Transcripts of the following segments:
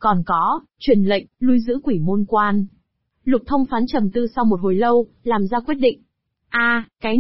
Còn có, truyền lệnh, lui giữ quỷ môn quan. Lục Thông Phán trầm tư sau một hồi lâu, làm ra quyết định. Cái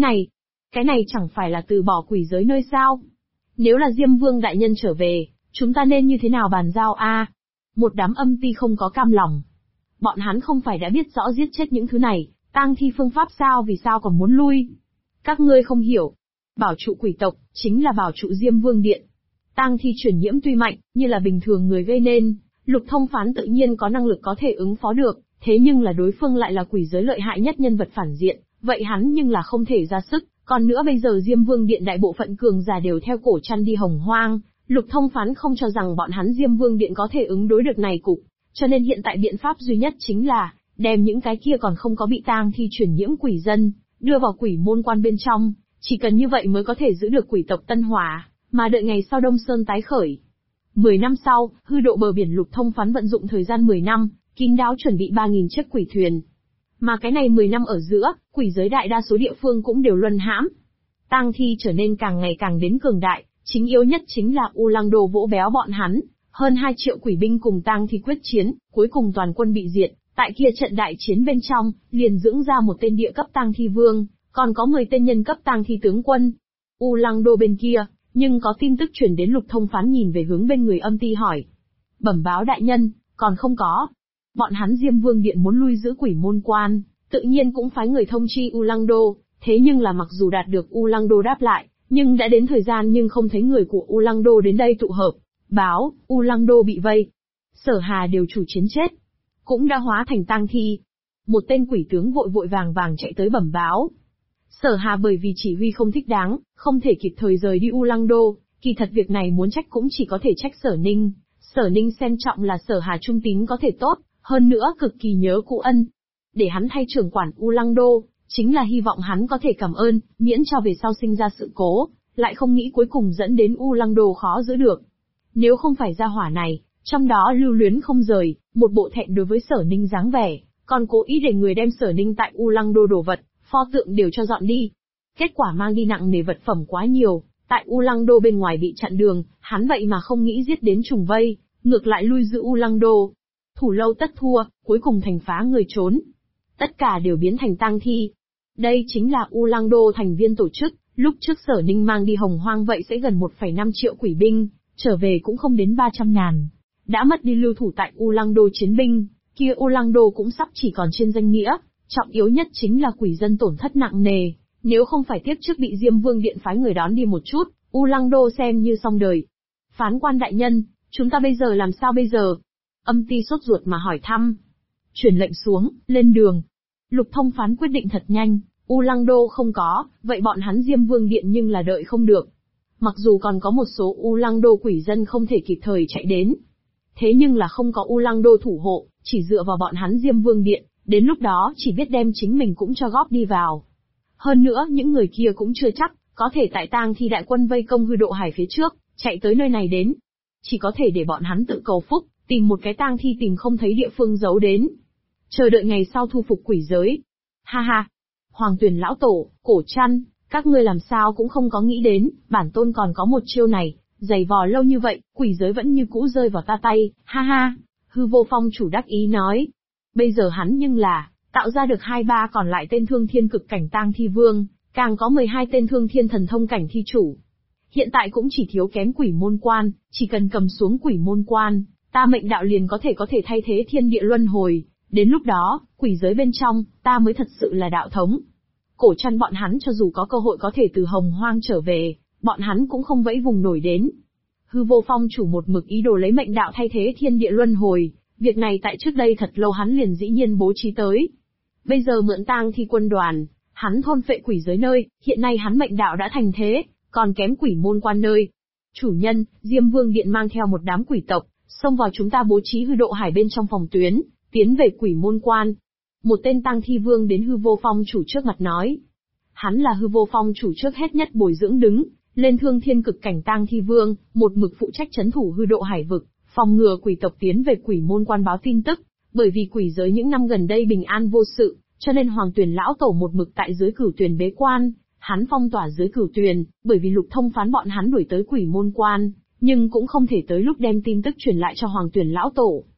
này chẳng phải là từ bỏ quỷ giới nơi sao? Nếu là Diêm Vương đại nhân trở về, chúng ta nên như thế nào bàn giao Một đám âm ti không có cam lòng. Bọn hắn không phải đã biết rõ giết chết những thứ này, tang thi phương pháp sao, vì sao còn muốn lui? Các ngươi không hiểu. Bảo trụ quỷ tộc, chính là bảo trụ Diêm Vương điện. Tang thi truyền nhiễm tuy mạnh, như là bình thường người gây nên, Lục Thông Phán tự nhiên có năng lực có thể ứng phó được, thế nhưng là đối phương lại là quỷ giới lợi hại nhất nhân vật phản diện, vậy hắn nhưng là không thể ra sức. Còn nữa bây giờ Diêm Vương điện đại bộ phận cường giả đều theo Cổ Trăn đi Hồng Hoang, Lục Thông Phán không cho rằng bọn hắn Diêm Vương điện có thể ứng đối được này cục, cho nên hiện tại biện pháp duy nhất chính là đem những cái kia còn không có bị tang thi truyền nhiễm quỷ dân đưa vào quỷ môn quan bên trong, chỉ cần như vậy mới có thể giữ được quỷ tộc Tân Hòa, mà đợi ngày sau Đông Sơn tái khởi. 10 năm sau, hư độ bờ biển Lục Thông Phán vận dụng thời gian 10 năm, kín đáo chuẩn bị 3.000 chiếc quỷ thuyền. Mà cái này 10 năm ở giữa, quỷ giới đại đa số địa phương cũng đều luân hãm. Tang thi trở nên càng ngày càng đến cường đại, chính yếu nhất chính là U Lăng Đô vỗ béo bọn hắn, hơn 2 triệu quỷ binh cùng tang thi quyết chiến, cuối cùng toàn quân bị diệt. Tại kia trận đại chiến bên trong, liền dưỡng ra một tên địa cấp tang thi vương, còn có 10 tên nhân cấp tang thi tướng quân. U Lăng Đô bên kia, nhưng có tin tức truyền đến. Lục Thông Phán nhìn về hướng bên người âm ti hỏi. Bẩm báo đại nhân, còn không có. Bọn hắn Diêm Vương điện muốn lui giữ quỷ môn quan, tự nhiên cũng phái người thông chi U Lăng Đô, thế nhưng là mặc dù đạt được U Lăng Đô đáp lại, nhưng đã đến thời gian nhưng không thấy người của U Lăng Đô đến đây tụ hợp. Báo, U Lăng Đô bị vây. Sở Hà đều chủ chiến chết, cũng đã hóa thành tang thi. Một tên quỷ tướng vội vội vàng vàng chạy tới bẩm báo. Sở Hà bởi vì chỉ huy không thích đáng, không thể kịp thời rời đi U Lăng Đô, kỳ thật việc này muốn trách cũng chỉ có thể trách Sở Ninh. Sở Ninh xem trọng là Sở Hà trung tín có thể tốt, hơn nữa cực kỳ nhớ cụ ân. Để hắn thay trưởng quản U Lăng Đô, chính là hy vọng hắn có thể cảm ơn, miễn cho về sau sinh ra sự cố, lại không nghĩ cuối cùng dẫn đến U Lăng Đô khó giữ được. Nếu không phải gia hỏa này, trong đó lưu luyến không rời, một bộ thẹn đối với Sở Ninh dáng vẻ, còn cố ý để người đem Sở Ninh tại U Lăng Đô đồ vật, pho tượng đều cho dọn đi. Kết quả mang đi nặng nề vật phẩm quá nhiều, tại U Lăng Đô bên ngoài bị chặn đường, hắn vậy mà không nghĩ giết đến trùng vây, ngược lại lui giữ U Lăng Đô. Thủ lâu tất thua, cuối cùng thành phá người trốn. Tất cả đều biến thành tang thi. Đây chính là U Lăng Đô thành viên tổ chức, lúc trước Sở Ninh mang đi Hồng Hoang vậy sẽ gần 1,5 triệu quỷ binh, trở về cũng không đến 300.000. Đã mất đi lưu thủ tại U Lăng Đô chiến binh, kia U Lăng Đô cũng sắp chỉ còn trên danh nghĩa, trọng yếu nhất chính là quỷ dân tổn thất nặng nề, nếu không phải tiếp trước bị Diêm Vương điện phái người đón đi một chút, U Lăng Đô xem như xong đời. Phán quan đại nhân, chúng ta bây giờ làm sao bây giờ? Âm ti sốt ruột mà hỏi thăm. Truyền lệnh xuống, lên đường. Lục Thông Phán quyết định thật nhanh, U Lăng Đô không có, vậy bọn hắn Diêm Vương điện nhưng là đợi không được. Mặc dù còn có một số U Lăng Đô quỷ dân không thể kịp thời chạy đến. Thế nhưng là không có U Lăng Đô thủ hộ, chỉ dựa vào bọn hắn Diêm Vương điện, đến lúc đó chỉ biết đem chính mình cũng cho góp đi vào. Hơn nữa những người kia cũng chưa chắc, có thể tại tang thi đại quân vây công hư độ hải phía trước, chạy tới nơi này đến. Chỉ có thể để bọn hắn tự cầu phúc, tìm một cái tang thi tìm không thấy địa phương giấu đến. Chờ đợi ngày sau thu phục quỷ giới. Ha ha! Hoàng Tuyền lão tổ, Cổ Trăn, các ngươi làm sao cũng không có nghĩ đến, bản tôn còn có một chiêu này, giày vò lâu như vậy, quỷ giới vẫn như cũ rơi vào ta tay, ha ha! Hư Vô Phong chủ đắc ý nói. Bây giờ hắn nhưng là, tạo ra được 2-3 còn lại tên thương thiên cực cảnh tang thi vương, càng có 12 tên thương thiên thần thông cảnh thi chủ. Hiện tại cũng chỉ thiếu kém quỷ môn quan, chỉ cần cầm xuống quỷ môn quan, ta mệnh đạo liền có thể thay thế thiên địa luân hồi, đến lúc đó, quỷ giới bên trong, ta mới thật sự là đạo thống. Cổ Trăn bọn hắn cho dù có cơ hội có thể từ Hồng Hoang trở về, bọn hắn cũng không vẫy vùng nổi đến. Hư Vô Phong chủ một mực ý đồ lấy mệnh đạo thay thế thiên địa luân hồi, việc này tại trước đây thật lâu hắn liền dĩ nhiên bố trí tới. Bây giờ mượn tang thi quân đoàn, hắn thôn phệ quỷ giới nơi, hiện nay hắn mệnh đạo đã thành thế, còn kém quỷ môn quan nơi. Chủ nhân, Diêm Vương điện mang theo một đám quỷ tộc, xông vào chúng ta bố trí hư độ hải bên trong phòng tuyến, tiến về quỷ môn quan. Một tên tang thi vương đến Hư Vô Phong chủ trước mặt nói. Hắn là Hư Vô Phong chủ trước hết nhất bồi dưỡng đứng lên thương thiên cực cảnh tang thi vương, một mực phụ trách trấn thủ hư độ hải vực, phòng ngừa quỷ tộc tiến về quỷ môn quan báo tin tức. Bởi vì quỷ giới những năm gần đây bình an vô sự, cho nên Hoàng Tuyền lão tổ một mực tại dưới Cửu Tuyền bế quan, hắn phong tỏa dưới Cửu Tuyền, bởi vì Lục Thông Phán bọn hắn đuổi tới quỷ môn quan, nhưng cũng không thể tới lúc đem tin tức truyền lại cho Hoàng Tuyền lão tổ.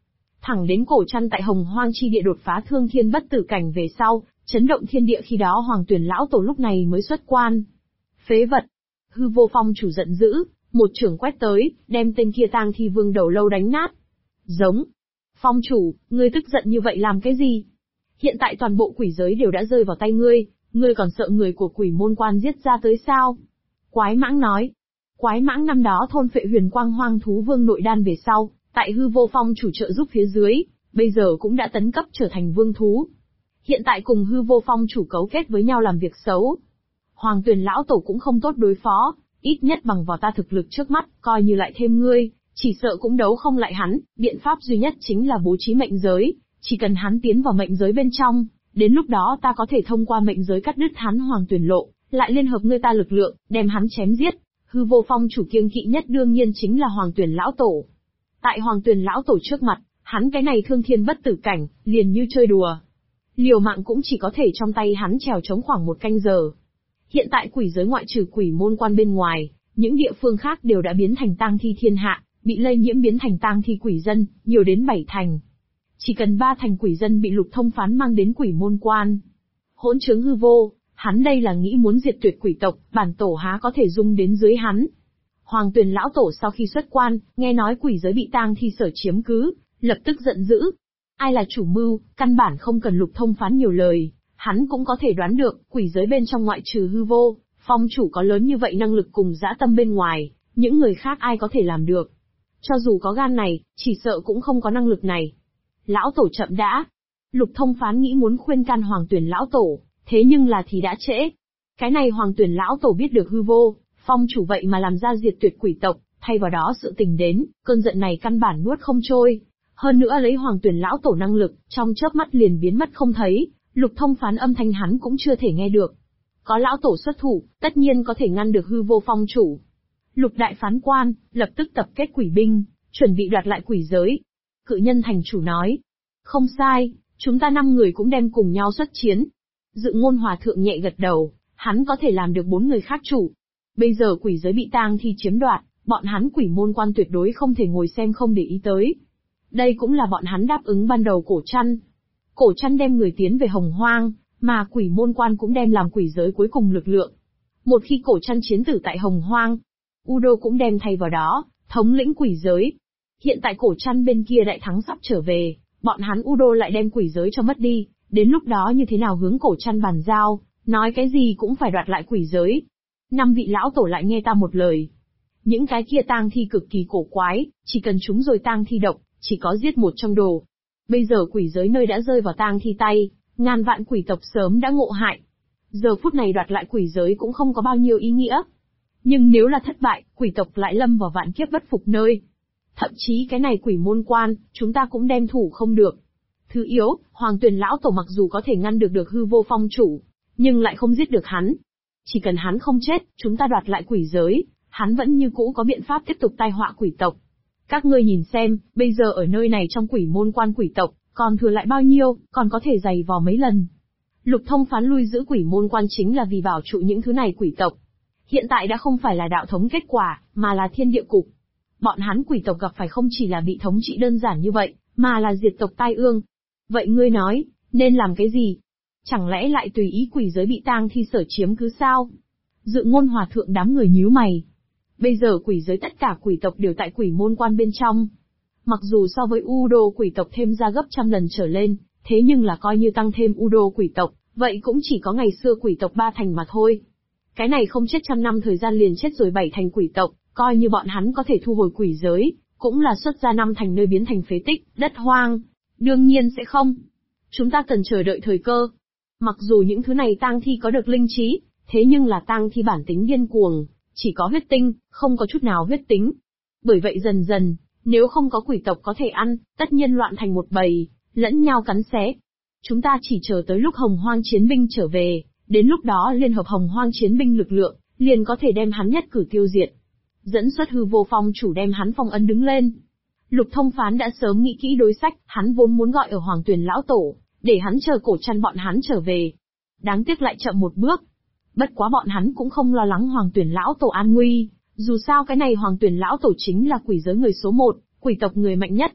Thẳng đến cổ trăn tại Hồng Hoang chi địa đột phá thương thiên bất tử cảnh về sau, chấn động thiên địa khi đó Hoàng Tuyển lão tổ lúc này mới xuất quan. Phế vật! Hư Vô Phong chủ giận dữ, một chưởng quét tới, đem tên kia tang thi vương đầu lâu đánh nát. Giống! Phong chủ, ngươi tức giận như vậy làm cái gì? Hiện tại toàn bộ quỷ giới đều đã rơi vào tay ngươi còn sợ người của quỷ môn quan giết ra tới sao? Quái mãng nói. Quái mãng năm đó thôn phệ huyền quang hoang thú vương nội đan về sau, tại Hư Vô Phong chủ trợ giúp phía dưới, bây giờ cũng đã tấn cấp trở thành vương thú. Hiện tại cùng Hư Vô Phong chủ cấu kết với nhau làm việc xấu. Hoàng Tuyền lão tổ cũng không tốt đối phó, ít nhất bằng vào ta thực lực trước mắt, coi như lại thêm ngươi, chỉ sợ cũng đấu không lại hắn, biện pháp duy nhất chính là bố trí mệnh giới, chỉ cần hắn tiến vào mệnh giới bên trong, đến lúc đó ta có thể thông qua mệnh giới cắt đứt hắn Hoàng Tuyền lộ, lại liên hợp ngươi ta lực lượng, đem hắn chém giết. Hư Vô Phong chủ kiêng kỵ nhất đương nhiên chính là Hoàng Tuyền lão tổ. Tại Hoàng Tuyền lão tổ trước mặt, hắn cái này thương thiên bất tử cảnh, liền như chơi đùa. Liều mạng cũng chỉ có thể trong tay hắn trèo chống khoảng 1 canh giờ. Hiện tại quỷ giới ngoại trừ quỷ môn quan bên ngoài, những địa phương khác đều đã biến thành tang thi thiên hạ, bị lây nhiễm biến thành tang thi quỷ dân, nhiều đến 7 thành. Chỉ cần 3 thành quỷ dân bị Lục Thông phán mang đến quỷ môn quan. Hỗn trướng hư vô, hắn đây là nghĩ muốn diệt tuyệt quỷ tộc, bản tổ há có thể dung đến dưới hắn. Hoàng Tuyền lão tổ sau khi xuất quan, nghe nói quỷ giới bị tang thi sở chiếm cứ, lập tức giận dữ. Ai là chủ mưu, căn bản không cần Lục Thông phán nhiều lời, hắn cũng có thể đoán được, quỷ giới bên trong ngoại trừ Hư Vô Phong chủ có lớn như vậy năng lực cùng dã tâm bên ngoài, những người khác ai có thể làm được. Cho dù có gan này, chỉ sợ cũng không có năng lực này. Lão tổ chậm đã. Lục Thông phán nghĩ muốn khuyên can Hoàng Tuyền lão tổ, thế nhưng là thì đã trễ. Cái này Hoàng Tuyền lão tổ biết được Hư Vô Phong chủ vậy mà làm ra diệt tuyệt quỷ tộc, thay vào đó sự tình đến, cơn giận này căn bản nuốt không trôi. Hơn nữa lấy Hoàng Tuyền lão tổ năng lực, trong chớp mắt liền biến mất không thấy, Lục Thông phán âm thanh hắn cũng chưa thể nghe được. Có lão tổ xuất thủ, tất nhiên có thể ngăn được Hư Vô Phong chủ. Lục đại phán quan, lập tức tập kết quỷ binh, chuẩn bị đoạt lại quỷ giới. Cự nhân thành chủ nói. Không sai, chúng ta 5 người cũng đem cùng nhau xuất chiến. Dự Ngôn hòa thượng nhẹ gật đầu, hắn có thể làm được 4 người khác chủ. Bây giờ quỷ giới bị tang thi chiếm đoạt, bọn hắn quỷ môn quan tuyệt đối không thể ngồi xem không để ý tới. Đây cũng là bọn hắn đáp ứng ban đầu cổ trăn. Cổ trăn đem người tiến về Hồng Hoang, mà quỷ môn quan cũng đem làm quỷ giới cuối cùng lực lượng. Một khi cổ trăn chiến tử tại Hồng Hoang, Udo cũng đem thay vào đó, thống lĩnh quỷ giới. Hiện tại cổ trăn bên kia đại thắng sắp trở về, bọn hắn Udo lại đem quỷ giới cho mất đi, đến lúc đó như thế nào hướng cổ trăn bàn giao, nói cái gì cũng phải đoạt lại quỷ giới. 5 vị lão tổ lại nghe ta một lời. Những cái kia tang thi cực kỳ cổ quái, chỉ cần chúng rồi tang thi độc, chỉ có giết một trong đồ. Bây giờ quỷ giới nơi đã rơi vào tang thi tay, ngàn vạn quỷ tộc sớm đã ngộ hại. Giờ phút này đoạt lại quỷ giới cũng không có bao nhiêu ý nghĩa. Nhưng nếu là thất bại, quỷ tộc lại lâm vào vạn kiếp bất phục nơi. Thậm chí cái này quỷ môn quan, chúng ta cũng đem thủ không được. Thứ yếu, Hoàng Tuyền lão tổ mặc dù có thể ngăn được Hư Vô Phong chủ, nhưng lại không giết được hắn. Chỉ cần hắn không chết, chúng ta đoạt lại quỷ giới, hắn vẫn như cũ có biện pháp tiếp tục tai họa quỷ tộc. Các ngươi nhìn xem, bây giờ ở nơi này trong quỷ môn quan quỷ tộc, còn thừa lại bao nhiêu, còn có thể giày vò mấy lần. Lục Thông phán lui giữ quỷ môn quan chính là vì bảo trụ những thứ này quỷ tộc. Hiện tại đã không phải là đạo thống kết quả, mà là thiên địa cục. Bọn hắn quỷ tộc gặp phải không chỉ là bị thống trị đơn giản như vậy, mà là diệt tộc tai ương. Vậy ngươi nói, nên làm cái gì? Chẳng lẽ lại tùy ý quỷ giới bị tang thi sở chiếm cứ sao? Dự Ngôn hòa thượng đám người nhíu mày. Bây giờ quỷ giới tất cả quỷ tộc đều tại quỷ môn quan bên trong. Mặc dù so với Udo quỷ tộc thêm ra gấp trăm lần trở lên, thế nhưng là coi như tăng thêm Udo quỷ tộc, vậy cũng chỉ có ngày xưa quỷ tộc 3 thành mà thôi. Cái này không chết trăm năm thời gian liền chết rồi 7 thành quỷ tộc, coi như bọn hắn có thể thu hồi quỷ giới, cũng là xuất ra 5 thành nơi biến thành phế tích, đất hoang. Đương nhiên sẽ không. Chúng ta cần chờ đợi thời cơ. Mặc dù những thứ này tang thi có được linh trí, thế nhưng là tang thi bản tính điên cuồng, chỉ có huyết tinh, không có chút nào huyết tính. Bởi vậy dần dần, nếu không có quỷ tộc có thể ăn, tất nhiên loạn thành một bầy, lẫn nhau cắn xé. Chúng ta chỉ chờ tới lúc Hồng Hoang chiến binh trở về, đến lúc đó liên hợp Hồng Hoang chiến binh lực lượng, liền có thể đem hắn nhất cử tiêu diệt. Dẫn xuất Hư Vô Phong chủ đem hắn phong ấn đứng lên. Lục Thông phán đã sớm nghĩ kỹ đối sách, hắn vốn muốn gọi ở Hoàng Tuyền lão tổ, để hắn chờ cổ trăn bọn hắn trở về. Đáng tiếc lại chậm một bước. Bất quá bọn hắn cũng không lo lắng Hoàng Tuyền lão tổ an nguy, dù sao cái này Hoàng Tuyền lão tổ chính là quỷ giới người số 1, quỷ tộc người mạnh nhất.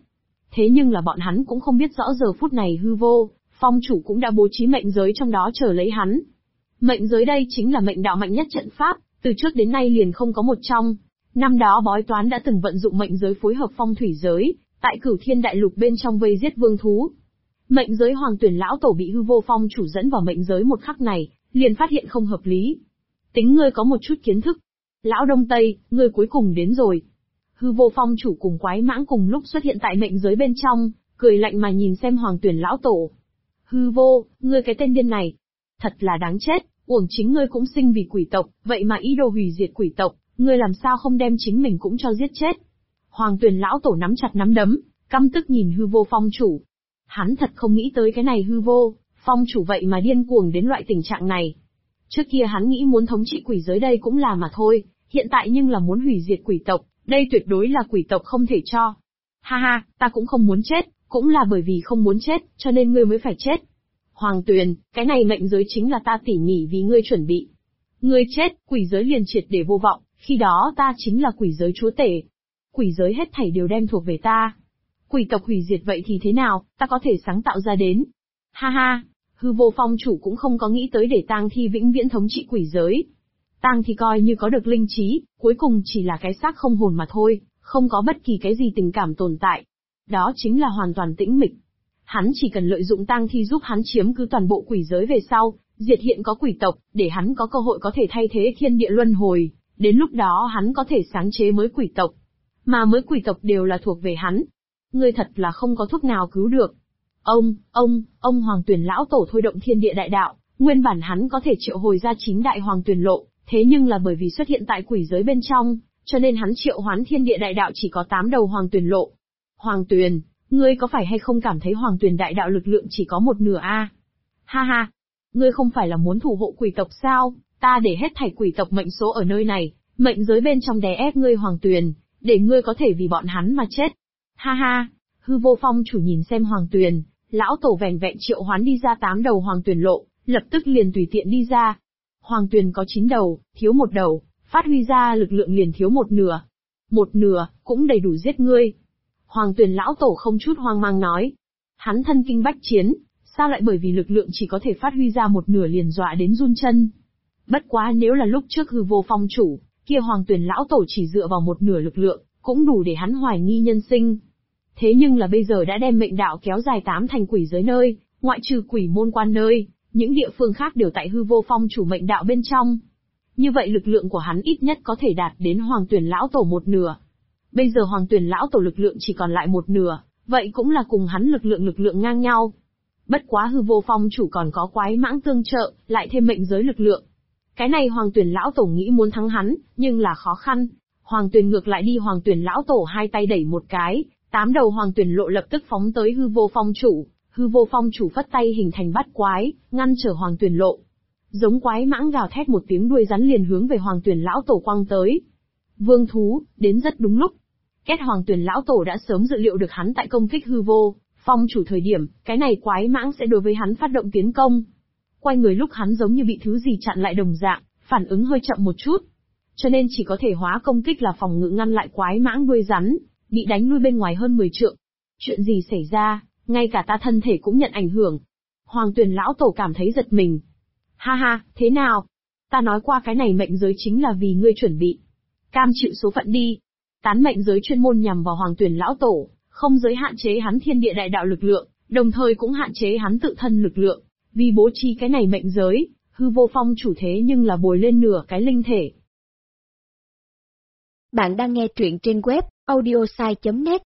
Thế nhưng là bọn hắn cũng không biết rõ giờ phút này hư vô, phong chủ cũng đã bố trí mệnh giới trong đó chờ lấy hắn. Mệnh giới đây chính là mệnh đạo mạnh nhất trận pháp, từ trước đến nay liền không có một trong. Năm đó bói toán đã từng vận dụng mệnh giới phối hợp phong thủy giới, tại Cửu Thiên Đại Lục bên trong vây giết vương thú. Mệnh giới Hoàng Tuyển lão tổ bị hư vô phong chủ dẫn vào mệnh giới một khắc này, liền phát hiện không hợp lý. Tính ngươi có một chút kiến thức. Lão Đông Tây, ngươi cuối cùng đến rồi. Hư vô phong chủ cùng quái mãng cùng lúc xuất hiện tại mệnh giới bên trong, cười lạnh mà nhìn xem Hoàng Tuyển lão tổ. Hư vô, ngươi cái tên điên này. Thật là đáng chết, uổng chính ngươi cũng sinh vì quỷ tộc, vậy mà ý đồ hủy diệt quỷ tộc, ngươi làm sao không đem chính mình cũng cho giết chết. Hoàng Tuyển lão tổ nắm chặt nắm đấm, căm tức nhìn hư vô phong chủ. Hắn thật không nghĩ tới cái này hư vô, phong chủ vậy mà điên cuồng đến loại tình trạng này. Trước kia hắn nghĩ muốn thống trị quỷ giới đây cũng là mà thôi, hiện tại nhưng là muốn hủy diệt quỷ tộc, đây tuyệt đối là quỷ tộc không thể cho. Ha ha, ta cũng không muốn chết, cũng là bởi vì không muốn chết, cho nên ngươi mới phải chết. Hoàng Tuyền, cái này mệnh giới chính là ta tỉ mỉ vì ngươi chuẩn bị. Ngươi chết, quỷ giới liền triệt để vô vọng, khi đó ta chính là quỷ giới chúa tể. Quỷ giới hết thảy đều đem thuộc về ta. Quỷ tộc hủy diệt vậy thì thế nào, ta có thể sáng tạo ra đến. Ha ha, hư vô phong chủ cũng không có nghĩ tới để tang thi vĩnh viễn thống trị quỷ giới. Tang thi coi như có được linh trí, cuối cùng chỉ là cái xác không hồn mà thôi, không có bất kỳ cái gì tình cảm tồn tại. Đó chính là hoàn toàn tĩnh mịch. Hắn chỉ cần lợi dụng tang thi giúp hắn chiếm cứ toàn bộ quỷ giới về sau, diệt hiện có quỷ tộc, để hắn có cơ hội có thể thay thế thiên địa luân hồi, đến lúc đó hắn có thể sáng chế mới quỷ tộc. Mà mới quỷ tộc đều là thuộc về hắn. Ngươi thật là không có thuốc nào cứu được. Ông Hoàng Tuyển lão tổ thôi động thiên địa đại đạo, nguyên bản hắn có thể triệu hồi ra 9 đại hoàng tuyển lộ, thế nhưng là bởi vì xuất hiện tại quỷ giới bên trong, cho nên hắn triệu hoán thiên địa đại đạo chỉ có 8 đầu hoàng tuyển lộ. Hoàng Tuyền, ngươi có phải hay không cảm thấy Hoàng Tuyền đại đạo lực lượng chỉ có một nửa a? Ha ha, ngươi không phải là muốn thủ hộ quỷ tộc sao? Ta để hết thảy quỷ tộc mệnh số ở nơi này, mệnh giới bên trong đè ép ngươi Hoàng Tuyền, để ngươi có thể vì bọn hắn mà chết. Ha ha, hư vô phong chủ nhìn xem Hoàng Tuyền, lão tổ vẻn vẹn triệu hoán đi ra 8 đầu hoàng tuyển lộ, lập tức liền tùy tiện đi ra. Hoàng Tuyền có 9 đầu, thiếu một đầu, phát huy ra lực lượng liền thiếu một nửa. Một nửa, cũng đầy đủ giết ngươi. Hoàng Tuyền lão tổ không chút hoang mang nói. Hắn thân kinh bách chiến, sao lại bởi vì lực lượng chỉ có thể phát huy ra một nửa liền dọa đến run chân. Bất quá nếu là lúc trước hư vô phong chủ, kia Hoàng Tuyền lão tổ chỉ dựa vào một nửa lực lượng, cũng đủ để hắn hoài nghi nhân sinh. Thế nhưng là bây giờ đã đem mệnh đạo kéo dài 8 thành quỷ giới nơi, ngoại trừ quỷ môn quan nơi, những địa phương khác đều tại hư vô phong chủ mệnh đạo bên trong. Như vậy lực lượng của hắn ít nhất có thể đạt đến Hoàng Tuyển lão tổ một nửa. Bây giờ Hoàng Tuyển lão tổ lực lượng chỉ còn lại một nửa, vậy cũng là cùng hắn lực lượng ngang nhau. Bất quá hư vô phong chủ còn có quái mãng tương trợ, lại thêm mệnh giới lực lượng. Cái này Hoàng Tuyển lão tổ nghĩ muốn thắng hắn, nhưng là khó khăn. Hoàng Tuyển ngược lại đi Hoàng Tuyển lão tổ hai tay đẩy một cái, 8 đầu hoàng tuyển lộ lập tức phóng tới hư vô phong chủ. Hư vô phong chủ phất tay hình thành bát quái, ngăn trở hoàng tuyển lộ. Giống quái mãng gào thét một tiếng đuôi rắn liền hướng về hoàng tuyển lão tổ quăng tới. Vương thú, đến rất đúng lúc. Kết hoàng tuyển lão tổ đã sớm dự liệu được hắn tại công kích hư vô phong chủ thời điểm, cái này quái mãng sẽ đối với hắn phát động tiến công. Quay người lúc hắn giống như bị thứ gì chặn lại đồng dạng, phản ứng hơi chậm một chút. Cho nên chỉ có thể hóa công kích là phòng ngự ngăn lại quái mãng đuôi rắn, bị đánh lui bên ngoài hơn 10 trượng. Chuyện gì xảy ra, ngay cả ta thân thể cũng nhận ảnh hưởng. Hoàng Tuyền lão tổ cảm thấy giật mình. Ha ha, thế nào? Ta nói qua cái này mệnh giới chính là vì ngươi chuẩn bị. Cam chịu số phận đi. Tán mệnh giới chuyên môn nhằm vào Hoàng Tuyền lão tổ, không giới hạn chế hắn thiên địa đại đạo lực lượng, đồng thời cũng hạn chế hắn tự thân lực lượng. Vì bố trí cái này mệnh giới, hư vô phong chủ thế nhưng là bồi lên nửa cái linh thể. Bạn đang nghe truyện trên web audiosai.net.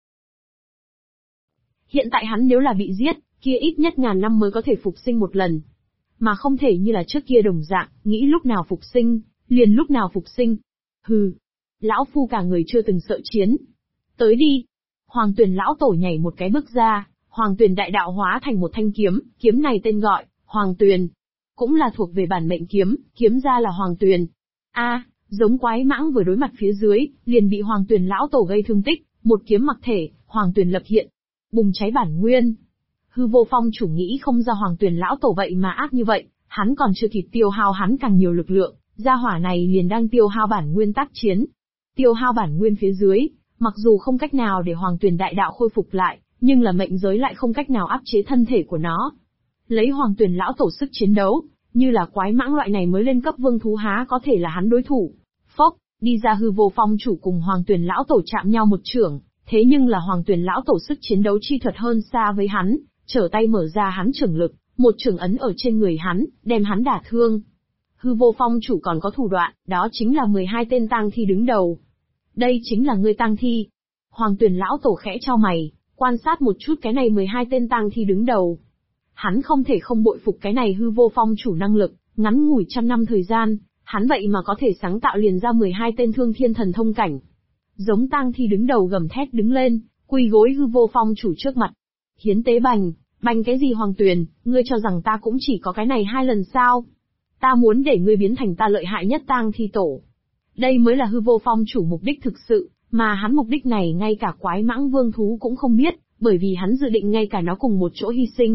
Hiện tại hắn nếu là bị giết, kia ít nhất ngàn năm mới có thể phục sinh một lần. Mà không thể như là trước kia đồng dạng, nghĩ lúc nào phục sinh, liền lúc nào phục sinh. Hừ, lão phu cả người chưa từng sợ chiến. Tới đi. Hoàng Tuyền lão tổ nhảy một cái bước ra, Hoàng Tuyền đại đạo hóa thành một thanh kiếm, kiếm này tên gọi Hoàng Tuyền, cũng là thuộc về bản mệnh kiếm, kiếm ra là Hoàng Tuyền. Giống quái mãng vừa đối mặt phía dưới, liền bị Hoàng Tuyền lão tổ gây thương tích, một kiếm mặc thể, Hoàng Tuyền lập hiện, bùng cháy bản nguyên. Hư vô phong chủ nghĩ không ra Hoàng Tuyền lão tổ vậy mà ác như vậy, hắn còn chưa kịp tiêu hao hắn càng nhiều lực lượng, gia hỏa này liền đang tiêu hao bản nguyên tác chiến. Tiêu hao bản nguyên phía dưới, mặc dù không cách nào để Hoàng Tuyền đại đạo khôi phục lại, nhưng là mệnh giới lại không cách nào áp chế thân thể của nó. Lấy Hoàng Tuyền lão tổ sức chiến đấu, như là quái mãng loại này mới lên cấp vương thú há có thể là hắn đối thủ. Phốc, đi ra hư vô phong chủ cùng Hoàng Tuyền lão tổ chạm nhau một chưởng, thế nhưng là Hoàng Tuyền lão tổ sức chiến đấu chi thuật hơn xa với hắn, trở tay mở ra hắn chưởng lực, một chưởng ấn ở trên người hắn, đem hắn đả thương. Hư vô phong chủ còn có thủ đoạn, đó chính là 12 tên tang thi đứng đầu. Đây chính là ngươi tang thi. Hoàng Tuyền lão tổ khẽ chau mày, quan sát một chút cái này 12 tên tang thi đứng đầu. Hắn không thể không bội phục cái này hư vô phong chủ năng lực, ngắn ngủi 100 năm thời gian, hắn vậy mà có thể sáng tạo liền ra 12 tên thương thiên thần thông cảnh. Giống tang thi đứng đầu gầm thét đứng lên, quỳ gối hư vô phong chủ trước mặt. Hiến tế bành, bành cái gì Hoàng Tuyền, ngươi cho rằng ta cũng chỉ có cái này 2 lần sao? Ta muốn để ngươi biến thành ta lợi hại nhất tang thi tổ. Đây mới là hư vô phong chủ mục đích thực sự, mà hắn mục đích này ngay cả quái mãng vương thú cũng không biết, bởi vì hắn dự định ngay cả nó cùng một chỗ hy sinh.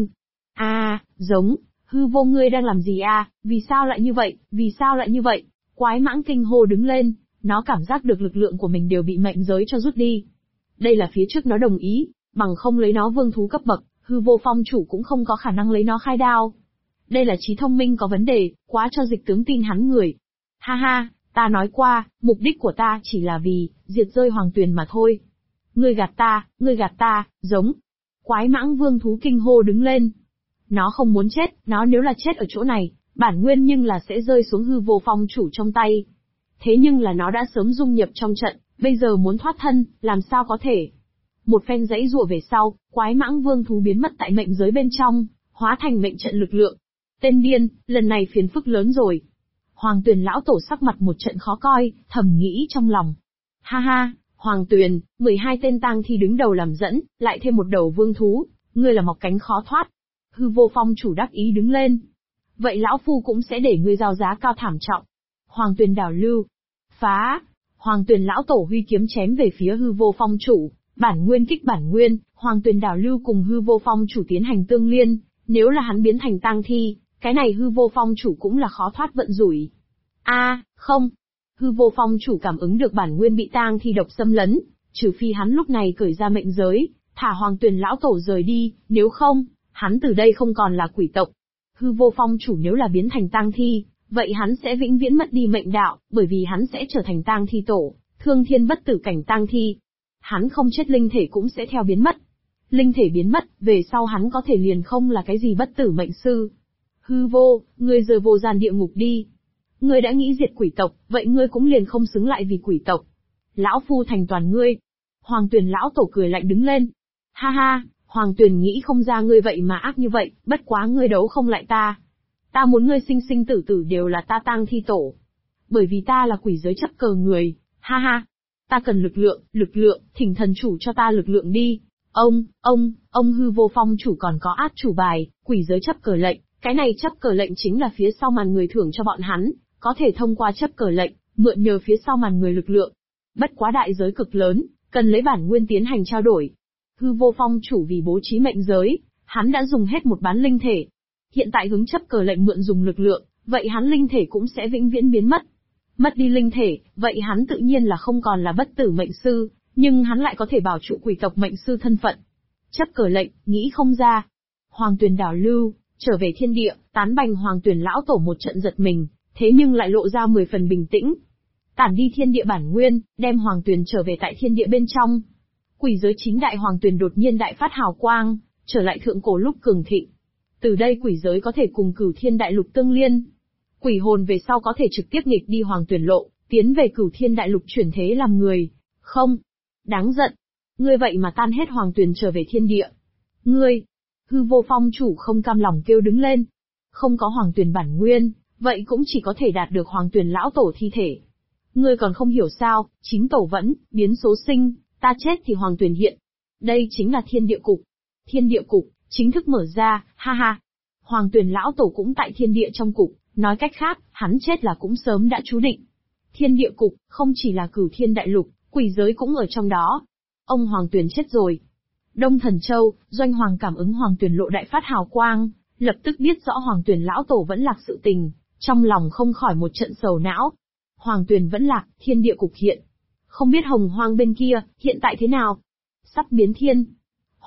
Giống, hư vô ngươi đang làm gì vì sao lại như vậy, vì sao lại như vậy? Quái mãng kinh hô đứng lên, nó cảm giác được lực lượng của mình đều bị mệnh giới cho rút đi. Đây là phía trước nó đồng ý, bằng không lấy nó vương thú cấp bậc, hư vô phong chủ cũng không có khả năng lấy nó khai đao. Đây là trí thông minh có vấn đề, quá cho dịch tướng tin hắn người. Ha ha, ta nói qua, mục đích của ta chỉ là vì diệt rơi Hoàng Tuyền mà thôi. Ngươi gạt ta, giống. Quái mãng vương thú kinh hô đứng lên. Nó không muốn chết, nó nếu là chết ở chỗ này, bản nguyên nhưng là sẽ rơi xuống hư vô phong chủ trong tay. Thế nhưng là nó đã sớm dung nhập trong trận, bây giờ muốn thoát thân, làm sao có thể. Một phen giãy giụa về sau, quái mãng vương thú biến mất tại mệnh giới bên trong, hóa thành mệnh trận lực lượng. Tên điên, lần này phiền phức lớn rồi. Hoàng Tuyền lão tổ sắc mặt một trận khó coi, thầm nghĩ trong lòng. Ha ha, Hoàng Tuyền, 12 tên tang thi đứng đầu làm dẫn, lại thêm một đầu vương thú, ngươi là mọc cánh khó thoát. Hư vô phong chủ đắc ý đứng lên. Vậy lão phu cũng sẽ để ngươi giao giá cao thảm trọng. Hoàng Tuyền đảo lưu. Phá. Hoàng Tuyền lão tổ huy kiếm chém về phía hư vô phong chủ, bản nguyên kích bản nguyên, Hoàng Tuyền đảo lưu cùng hư vô phong chủ tiến hành tương liên, nếu là hắn biến thành tang thi, cái này hư vô phong chủ cũng là khó thoát vận rủi. Không. Hư vô phong chủ cảm ứng được bản nguyên bị tang thi độc xâm lấn, trừ phi hắn lúc này cởi ra mệnh giới, thả Hoàng Tuyền lão tổ rời đi, nếu không, hắn từ đây không còn là quỷ tộc. Hư vô phong chủ nếu là biến thành tang thi, vậy hắn sẽ vĩnh viễn mất đi mệnh đạo, bởi vì hắn sẽ trở thành tang thi tổ, thương thiên bất tử cảnh tang thi. Hắn không chết linh thể cũng sẽ theo biến mất. Linh thể biến mất, về sau hắn có thể liền không là cái gì bất tử mệnh sư. Hư vô, ngươi rời vô gian địa ngục đi. Ngươi đã nghĩ diệt quỷ tộc, vậy ngươi cũng liền không xứng lại vì quỷ tộc. Lão phu thành toàn ngươi. Hoàng Tuyền lão tổ cười lạnh đứng lên. Ha ha, Hoàng Tuyền nghĩ không ra ngươi vậy mà ác như vậy, bất quá ngươi đấu không lại ta. Ta muốn ngươi sinh sinh tử tử đều là ta tang thi tổ. Bởi vì ta là quỷ giới chấp cờ người, ha ha. Ta cần lực lượng, thỉnh thần chủ cho ta lực lượng đi. Ông hư vô phong chủ còn có át chủ bài, quỷ giới chấp cờ lệnh, cái này chấp cờ lệnh chính là phía sau màn người thưởng cho bọn hắn, có thể thông qua chấp cờ lệnh, mượn nhờ phía sau màn người lực lượng. Bất quá đại giới cực lớn, cần lấy bản nguyên tiến hành trao đổi. Hư vô phong chủ vì bố trí mệnh giới, hắn đã dùng hết một bán linh thể. Hiện tại hướng chấp cờ lệnh mượn dùng lực lượng, vậy hắn linh thể cũng sẽ vĩnh viễn biến mất. Mất đi linh thể, vậy hắn tự nhiên là không còn là bất tử mệnh sư, nhưng hắn lại có thể bảo trụ quỷ tộc mệnh sư thân phận. Chấp cờ lệnh, nghĩ không ra. Hoàng Tuyền đảo lưu, trở về thiên địa, tán bành Hoàng Tuyền lão tổ một trận giật mình, thế nhưng lại lộ ra 10 phần bình tĩnh. Tản đi thiên địa bản nguyên, đem Hoàng Tuyền trở về tại thiên địa bên trong. Quỷ giới chính đại Hoàng Tuyền đột nhiên đại phát hào quang, trở lại thượng cổ lúc cường thịnh. Từ đây quỷ giới có thể cùng Cửu Thiên Đại Lục tương liên. Quỷ hồn về sau có thể trực tiếp nghịch đi Hoàng Tuyền lộ, tiến về Cửu Thiên Đại Lục chuyển thế làm người. Không. Đáng giận. Ngươi vậy mà tan hết Hoàng Tuyền trở về thiên địa. Ngươi. Hư vô phong chủ không cam lòng kêu đứng lên. Không có Hoàng Tuyền bản nguyên, vậy cũng chỉ có thể đạt được Hoàng Tuyền lão tổ thi thể. Ngươi còn không hiểu sao, chính tổ vẫn, biến số sinh, ta chết thì Hoàng Tuyền hiện. Đây chính là thiên địa cục. Thiên địa cục, chính thức mở ra, ha ha. Hoàng Tuyền lão tổ cũng tại thiên địa trong cục, nói cách khác, hắn chết là cũng sớm đã chú định. Thiên địa cục, không chỉ là Cửu Thiên Đại Lục, quỷ giới cũng ở trong đó. Ông Hoàng Tuyền chết rồi. Đông Thần Châu, Doanh Hoàng cảm ứng Hoàng Tuyền lộ đại phát hào quang, lập tức biết rõ Hoàng Tuyền lão tổ vẫn lạc sự tình, trong lòng không khỏi một trận sầu não. Hoàng Tuyền vẫn lạc, thiên địa cục hiện. Không biết Hồng Hoang bên kia, hiện tại thế nào? Sắp biến thiên.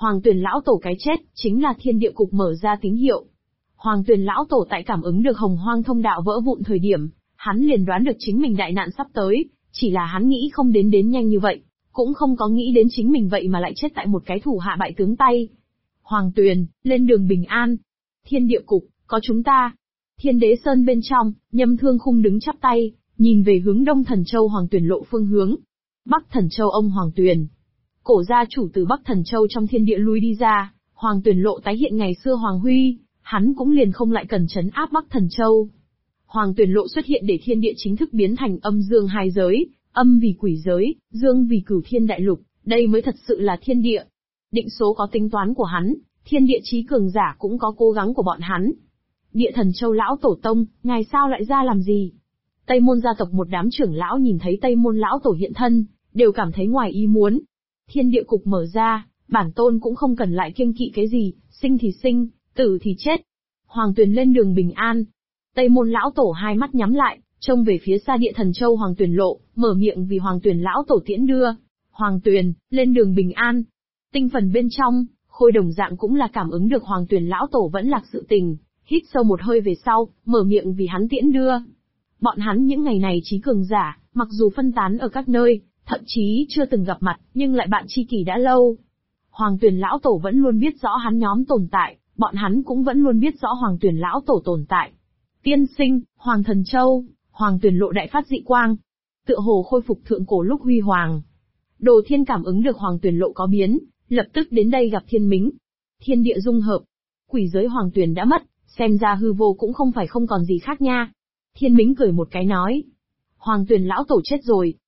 Hoàng Tuyền lão tổ cái chết, chính là thiên địa cục mở ra tín hiệu. Hoàng Tuyền lão tổ tại cảm ứng được hồng hoang thông đạo vỡ vụn thời điểm, hắn liền đoán được chính mình đại nạn sắp tới, chỉ là hắn nghĩ không đến nhanh như vậy, cũng không có nghĩ đến chính mình vậy mà lại chết tại một cái thủ hạ bại tướng tay. Hoàng Tuyền, lên đường bình an. Thiên địa cục, có chúng ta. Thiên Đế Sơn bên trong, Nhâm Thương Khung đứng chắp tay, nhìn về hướng Đông Thần Châu Hoàng Tuyền lộ phương hướng. Bắc Thần Châu ông Hoàng Tuyền. Cổ gia chủ từ Bắc Thần Châu trong thiên địa lui đi ra, Hoàng Tuyền lộ tái hiện ngày xưa Hoàng Huy, hắn cũng liền không lại cần trấn áp Bắc Thần Châu. Hoàng Tuyền lộ xuất hiện để thiên địa chính thức biến thành âm dương hai giới, âm vì quỷ giới, dương vì cửu thiên đại lục, đây mới thật sự là thiên địa. Định số có tính toán của hắn, thiên địa chí cường giả cũng có cố gắng của bọn hắn. Địa Thần Châu lão tổ tông, ngài sao lại ra làm gì? Tây Môn gia tộc một đám trưởng lão nhìn thấy Tây Môn lão tổ hiện thân, đều cảm thấy ngoài ý muốn. Thiên địa cục mở ra, bản tôn cũng không cần lại kiêng kỵ cái gì, sinh thì sinh, tử thì chết. Hoàng Tuyền lên đường bình an. Tây Môn lão tổ hai mắt nhắm lại, trông về phía xa Địa Thần Châu Hoàng Tuyền lộ, mở miệng vì Hoàng Tuyền lão tổ tiễn đưa. Hoàng Tuyền, lên đường bình an. Tinh phần bên trong, Khôi đồng dạng cũng là cảm ứng được Hoàng Tuyền lão tổ vẫn lạc sự tình, hít sâu một hơi về sau, mở miệng vì hắn tiễn đưa. Bọn hắn những ngày này chí cường giả, mặc dù phân tán ở các nơi, thậm chí chưa từng gặp mặt, nhưng lại bạn tri kỷ đã lâu. Hoàng Tuyền lão tổ vẫn luôn biết rõ hắn nhóm tồn tại, bọn hắn cũng vẫn luôn biết rõ Hoàng Tuyền lão tổ tồn tại. Tiên sinh, Hoàng Thần Châu, Hoàng Tuyền lộ đại phát dị quang, tựa hồ khôi phục thượng cổ lúc huy hoàng. Đồ Thiên cảm ứng được Hoàng Tuyền lộ có biến, lập tức đến đây gặp Thiên Mính. Thiên địa dung hợp, quỷ giới Hoàng Tuyền đã mất, xem ra hư vô cũng không phải không còn gì khác nha. Thiên Mính cười một cái nói, Hoàng Tuyền lão tổ chết rồi,